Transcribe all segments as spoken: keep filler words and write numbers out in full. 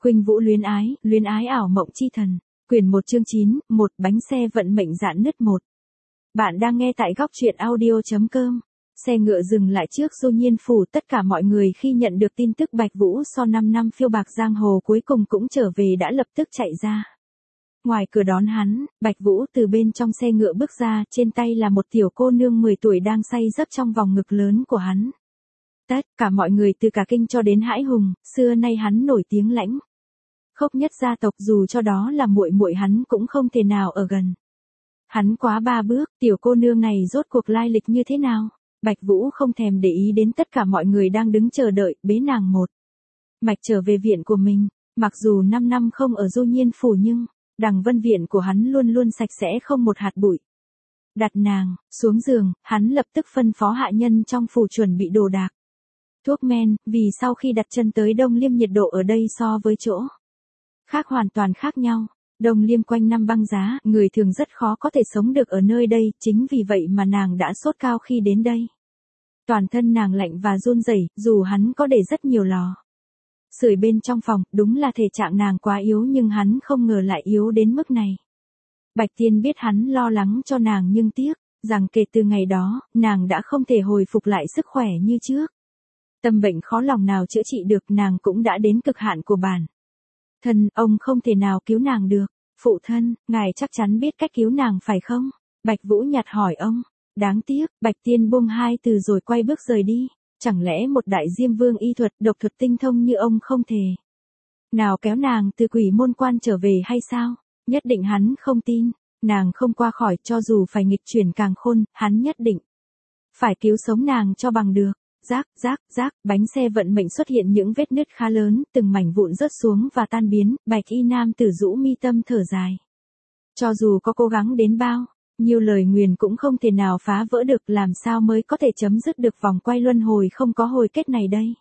Khuynh Vũ luyến ái, luyến ái ảo mộng chi thần. Quyển một chương chín, một bánh xe vận mệnh dạn nứt một. Bạn đang nghe tại góc truyện audio chấm com. Xe ngựa dừng lại trước Du Nhiên phủ, tất cả mọi người khi nhận được tin tức Bạch Vũ sau năm năm phiêu bạc giang hồ cuối cùng cũng trở về đã lập tức chạy ra. Ngoài cửa đón hắn, Bạch Vũ từ bên trong xe ngựa bước ra, trên tay là một tiểu cô nương mười tuổi đang say giấc trong vòng ngực lớn của hắn. Tất cả mọi người từ cả kinh cho đến hãi hùng, xưa nay hắn nổi tiếng lãnh khốc nhất gia tộc, dù cho đó là muội muội hắn cũng không thể nào ở gần. Hắn quá ba bước, tiểu cô nương này rốt cuộc lai lịch như thế nào? Bạch Vũ không thèm để ý đến tất cả mọi người đang đứng chờ đợi, bế nàng một mạch trở về viện của mình. Mặc dù năm năm không ở Du Nhiên phủ nhưng Đằng Vân viện của hắn luôn luôn sạch sẽ không một hạt bụi. Đặt nàng xuống giường, hắn lập tức phân phó hạ nhân trong phủ chuẩn bị đồ đạc, thuốc men, vì sau khi đặt chân tới Đông Liêm nhiệt độ ở đây so với chỗ khác hoàn toàn khác nhau. Đông Liêm quanh năm băng giá, người thường rất khó có thể sống được ở nơi đây, chính vì vậy mà nàng đã sốt cao khi đến đây. Toàn thân nàng lạnh và run rẩy, dù hắn có để rất nhiều lò sưởi bên trong phòng, đúng là thể trạng nàng quá yếu nhưng hắn không ngờ lại yếu đến mức này. Bạch Tiên biết hắn lo lắng cho nàng nhưng tiếc rằng kể từ ngày đó, nàng đã không thể hồi phục lại sức khỏe như trước. Tâm bệnh khó lòng nào chữa trị được, nàng cũng đã đến cực hạn của bản thân, ông không thể nào cứu nàng được. Phụ thân, ngài chắc chắn biết cách cứu nàng phải không? Bạch Vũ nhạt hỏi ông. Đáng tiếc, Bạch Tiên buông hai từ rồi quay bước rời đi. Chẳng lẽ một đại diêm vương y thuật, độc thuật tinh thông như ông không thể nào kéo nàng từ quỷ môn quan trở về hay sao? Nhất định hắn không tin, nàng không qua khỏi, cho dù phải nghịch chuyển càn khôn, hắn nhất định phải cứu sống nàng cho bằng được. Rác, rác, rác, bánh xe vận mệnh xuất hiện những vết nứt khá lớn, từng mảnh vụn rớt xuống và tan biến, Bạch Y nam tử rũ mi tâm thở dài. Cho dù có cố gắng đến bao nhiêu lời nguyền cũng không thể nào phá vỡ được, làm sao mới có thể chấm dứt được vòng quay luân hồi không có hồi kết này đây?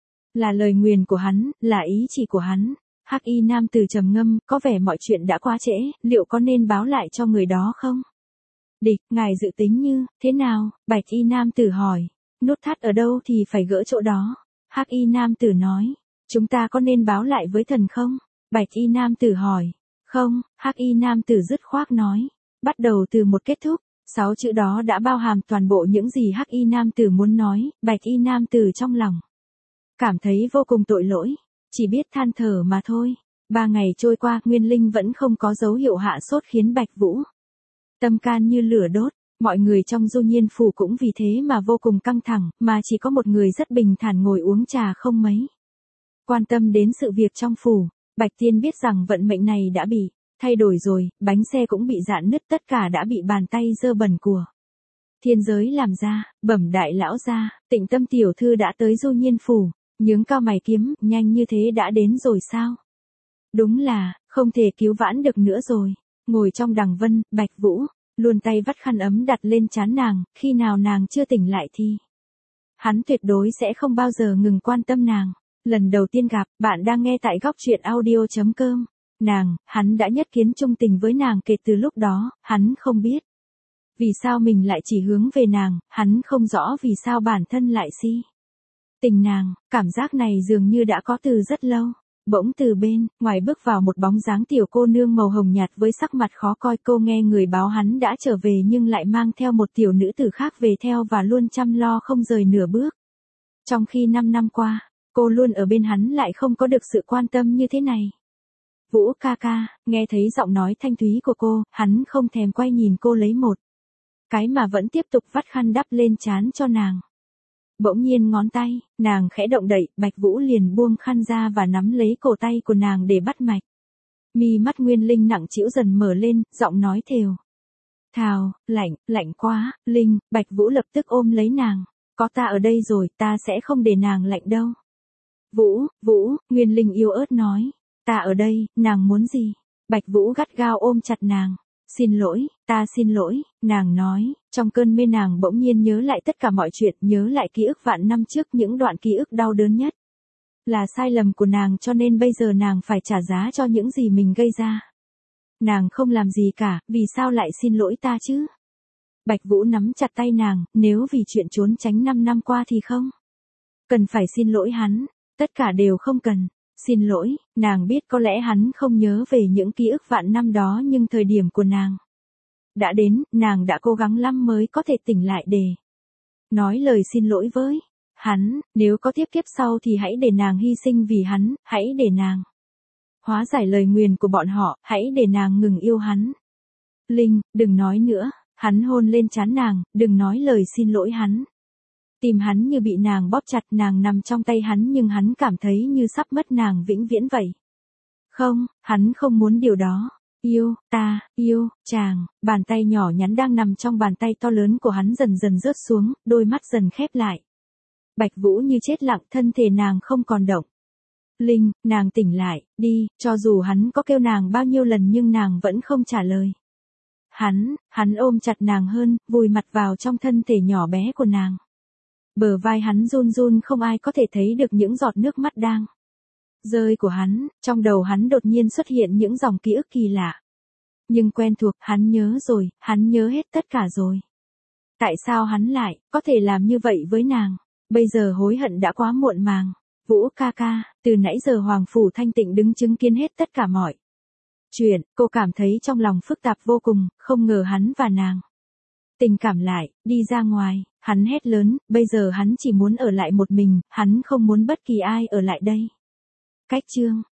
Là lời nguyền của hắn, là ý chỉ của hắn. Hắc Y nam tử trầm ngâm, có vẻ mọi chuyện đã quá trễ, liệu có nên báo lại cho người đó không? Địch, ngài dự tính như thế nào? Bạch Y nam tử hỏi. Nút thắt ở đâu thì phải gỡ chỗ đó. Hắc Y nam tử nói. Chúng ta có nên báo lại với thần không? Bạch Y nam tử hỏi. Không, Hắc Y nam tử dứt khoát nói. Bắt đầu từ một kết thúc. Sáu chữ đó đã bao hàm toàn bộ những gì Hắc Y nam tử muốn nói. Bạch Y nam tử trong lòng cảm thấy vô cùng tội lỗi, chỉ biết than thở mà thôi. Ba ngày trôi qua, Nguyên Linh vẫn không có dấu hiệu hạ sốt, khiến Bạch Vũ tâm can như lửa đốt. Mọi người trong Du Nhiên phủ cũng vì thế mà vô cùng căng thẳng, mà chỉ có một người rất bình thản ngồi uống trà không mấy quan tâm đến sự việc trong phủ. Bạch Tiên biết rằng vận mệnh này đã bị thay đổi rồi, bánh xe cũng bị dạn nứt, tất cả đã bị bàn tay dơ bẩn của thiên giới làm ra. Bẩm đại lão gia, Tịnh Tâm tiểu thư đã tới Du Nhiên phủ. Nhướng cao mày kiếm, nhanh như thế đã đến rồi sao? Đúng là không thể cứu vãn được nữa rồi. Ngồi trong đằng vân, Bạch Vũ luôn tay vắt khăn ấm đặt lên trán nàng, khi nào nàng chưa tỉnh lại thì hắn tuyệt đối sẽ không bao giờ ngừng quan tâm nàng. Lần đầu tiên gặp, bạn đang nghe tại góc truyện audio chấm com. Nàng, hắn đã nhất kiến trung tình với nàng kể từ lúc đó, hắn không biết vì sao mình lại chỉ hướng về nàng, hắn không rõ vì sao bản thân lại si tình nàng, cảm giác này dường như đã có từ rất lâu. Bỗng từ bên ngoài bước vào một bóng dáng tiểu cô nương màu hồng nhạt với sắc mặt khó coi. Cô nghe người báo hắn đã trở về nhưng lại mang theo một tiểu nữ tử khác về theo và luôn chăm lo không rời nửa bước. Trong khi năm năm qua, cô luôn ở bên hắn lại không có được sự quan tâm như thế này. Vũ ca ca, nghe thấy giọng nói thanh thúy của cô, hắn không thèm quay nhìn cô lấy một cái mà vẫn tiếp tục vắt khăn đắp lên trán cho nàng. Bỗng nhiên ngón tay nàng khẽ động đậy, Bạch Vũ liền buông khăn ra và nắm lấy cổ tay của nàng để bắt mạch. Mi mắt Nguyên Linh nặng trĩu dần mở lên, giọng nói thều thào, lạnh, lạnh quá. Linh, Bạch Vũ lập tức ôm lấy nàng. Có ta ở đây rồi, ta sẽ không để nàng lạnh đâu. Vũ, Vũ, Nguyên Linh yếu ớt nói. Ta ở đây, nàng muốn gì? Bạch Vũ gắt gao ôm chặt nàng. Xin lỗi, ta xin lỗi, nàng nói. Trong cơn mê nàng bỗng nhiên nhớ lại tất cả mọi chuyện, nhớ lại ký ức vạn năm trước, những đoạn ký ức đau đớn nhất là sai lầm của nàng, cho nên bây giờ nàng phải trả giá cho những gì mình gây ra. Nàng không làm gì cả, vì sao lại xin lỗi ta chứ? Bạch Vũ nắm chặt tay nàng, nếu vì chuyện trốn tránh năm năm qua thì không cần phải xin lỗi hắn, tất cả đều không cần. Xin lỗi, nàng biết có lẽ hắn không nhớ về những ký ức vạn năm đó nhưng thời điểm của nàng đã đến, nàng đã cố gắng lắm mới có thể tỉnh lại để nói lời xin lỗi với hắn, nếu có tiếp kiếp sau thì hãy để nàng hy sinh vì hắn, hãy để nàng hóa giải lời nguyền của bọn họ, hãy để nàng ngừng yêu hắn. Linh, đừng nói nữa, hắn hôn lên trán nàng, đừng nói lời xin lỗi hắn. Tim hắn như bị nàng bóp chặt, nàng nằm trong tay hắn nhưng hắn cảm thấy như sắp mất nàng vĩnh viễn vậy. Không, hắn không muốn điều đó. Yêu, ta, yêu, chàng, bàn tay nhỏ nhắn đang nằm trong bàn tay to lớn của hắn dần dần rớt xuống, đôi mắt dần khép lại. Bạch Vũ như chết lặng, thân thể nàng không còn động. Linh, nàng tỉnh lại, đi, cho dù hắn có kêu nàng bao nhiêu lần nhưng nàng vẫn không trả lời. Hắn, hắn ôm chặt nàng hơn, vùi mặt vào trong thân thể nhỏ bé của nàng. Bờ vai hắn run run, không ai có thể thấy được những giọt nước mắt đang rơi của hắn, trong đầu hắn đột nhiên xuất hiện những dòng ký ức kỳ lạ. Nhưng quen thuộc, hắn nhớ rồi, hắn nhớ hết tất cả rồi. Tại sao hắn lại có thể làm như vậy với nàng? Bây giờ hối hận đã quá muộn màng. Vũ ca ca, từ nãy giờ Hoàng Phủ Thanh Tịnh đứng chứng kiến hết tất cả mọi chuyện, cô cảm thấy trong lòng phức tạp vô cùng, không ngờ hắn và nàng tình cảm lại, đi ra ngoài, hắn hét lớn, bây giờ hắn chỉ muốn ở lại một mình, hắn không muốn bất kỳ ai ở lại đây. Cách chương